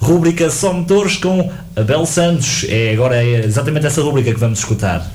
Rúbrica Só Motores com Abel Santos. Agora é exatamente essa rúbrica que vamos escutar.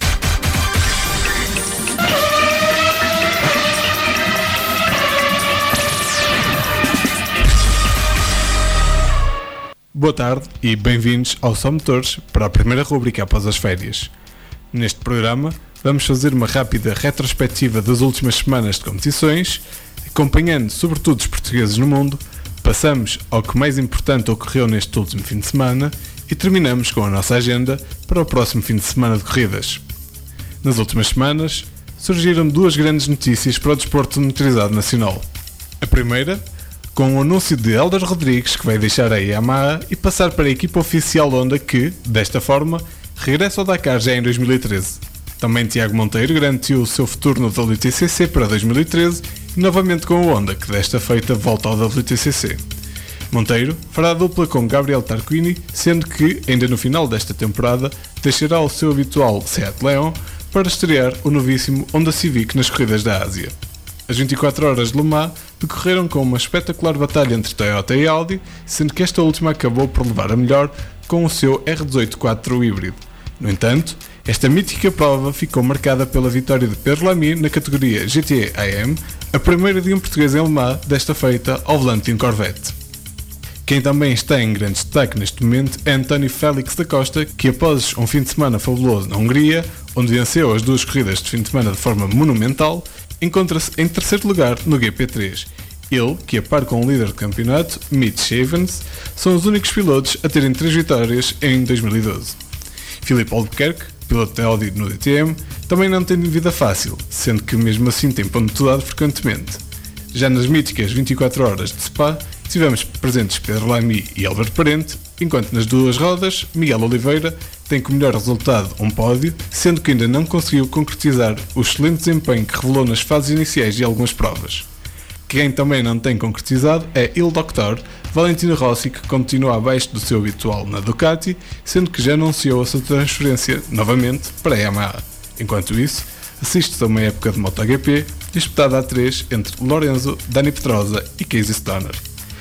Boa tarde e bem-vindos ao Só Motores para a primeira rúbrica após as férias. Neste programa vamos fazer uma rápida retrospectiva das últimas semanas de competições, acompanhando sobretudo os portugueses no mundo, passamos ao que mais importante ocorreu neste último fim de semana e terminamos com a nossa agenda para o próximo fim de semana de corridas. Nas últimas semanas surgiram duas grandes notícias para o desporto motorizado nacional. A primeira, com o anúncio de Hélder Rodrigues, que vai deixar a Yamaha e passar para a equipa oficial Honda que, desta forma, regressa ao Dakar já em 2013. Também Tiago Monteiro garantiu o seu futuro no WTCC para 2013 e novamente com o Honda, que desta feita volta ao WTCC. Monteiro fará a dupla com Gabriel Tarquini, sendo que, ainda no final desta temporada, deixará o seu habitual Seat Leon para estrear o novíssimo Honda Civic nas corridas da Ásia. As 24 horas de Le Mans decorreram com uma espetacular batalha entre Toyota e Audi, sendo que esta última acabou por levar a melhor com o seu R18 4 híbrido. No entanto, esta mítica prova ficou marcada pela vitória de Pedro Lamy na categoria GT AM, a primeira de um português em Le Mans, desta feita ao volante de um Corvette. Quem também está em grande destaque neste momento é António Félix da Costa, que após um fim de semana fabuloso na Hungria, onde venceu as duas corridas de fim de semana de forma monumental, encontra-se em terceiro lugar no GP3. Ele, que a par com o líder do campeonato, Mitch Evans, são os únicos pilotos a terem 3 vitórias em 2012. Filipe Albuquerque, piloto da Audi no DTM, também não tem vida fácil, sendo que mesmo assim tem pontuado frequentemente. Já nas míticas 24 horas de Spa, tivemos presentes Pedro Lamy e Álvaro Parente, enquanto nas duas rodas, Miguel Oliveira tem como melhor resultado um pódio, sendo que ainda não conseguiu concretizar o excelente desempenho que revelou nas fases iniciais de algumas provas. Quem também não tem concretizado é Il Doctor, Valentino Rossi, que continua abaixo do seu habitual na Ducati, sendo que já anunciou a sua transferência novamente para a Yamaha. Enquanto isso, assiste-se a uma época de MotoGP disputada a 3 entre Lorenzo, Dani Pedrosa e Casey Stoner.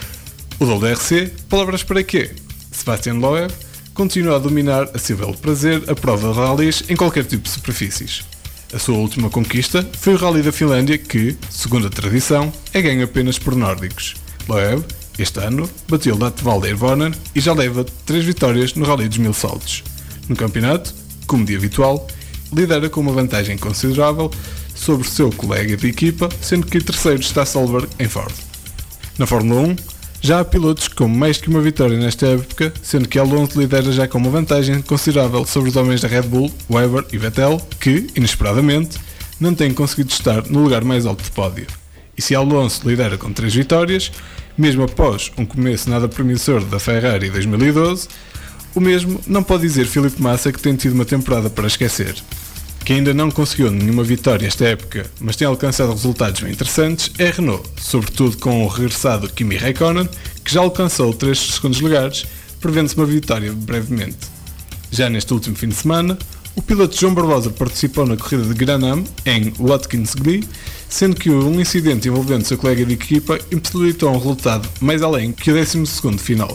O WRC, palavras para quê? Sebastian Loeb continua a dominar a seu belo prazer a prova de rallies em qualquer tipo de superfícies. A sua última conquista foi o Rally da Finlândia que, segundo a tradição, é ganho apenas por nórdicos. Loeb, este ano, bateu Latvalde Airborne e já leva 3 vitórias no Rally dos 1000 saltos. No campeonato, como de habitual, lidera com uma vantagem considerável sobre o seu colega de equipa, sendo que o terceiro está Solberg em Ford. Na Fórmula 1, já há pilotos com mais que uma vitória nesta época, sendo que Alonso lidera já com uma vantagem considerável sobre os homens da Red Bull, Webber e Vettel, que, inesperadamente, não têm conseguido estar no lugar mais alto do pódio. E se Alonso lidera com 3 vitórias, mesmo após um começo nada promissor da Ferrari em 2012, o mesmo não pode dizer Felipe Massa, que tem tido uma temporada para esquecer. Quem ainda não conseguiu nenhuma vitória esta época, mas tem alcançado resultados bem interessantes, é a Renault, sobretudo com o regressado Kimi Räikkönen, que já alcançou 3 segundos lugares, prevendo-se uma vitória brevemente. Já neste último fim de semana, o piloto João Barbosa participou na corrida de Gran-Am em Watkins Glen, sendo que um incidente envolvendo seu colega de equipa impossibilitou um resultado mais além que o 12º final.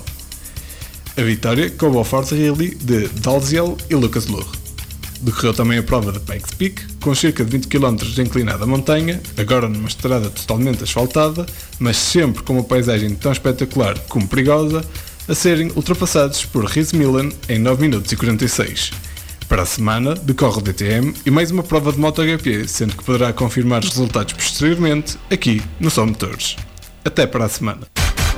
A vitória coube ao Forza Rally de Dalziel e Lucas Luhr. Decorreu também a prova de Pikes Peak, com cerca de 20 km de inclinada montanha, agora numa estrada totalmente asfaltada, mas sempre com uma paisagem tão espetacular como perigosa, a serem ultrapassados por Rhys Millen em 9 minutos e 46. Para a semana, decorre o DTM e mais uma prova de MotoGP, sendo que poderá confirmar os resultados posteriormente, aqui no Só Motores. Até para a semana.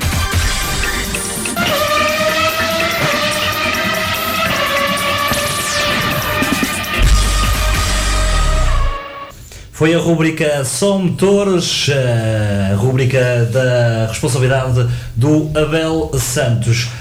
Foi a rúbrica Só Motores, a rúbrica da responsabilidade do Abel Santos.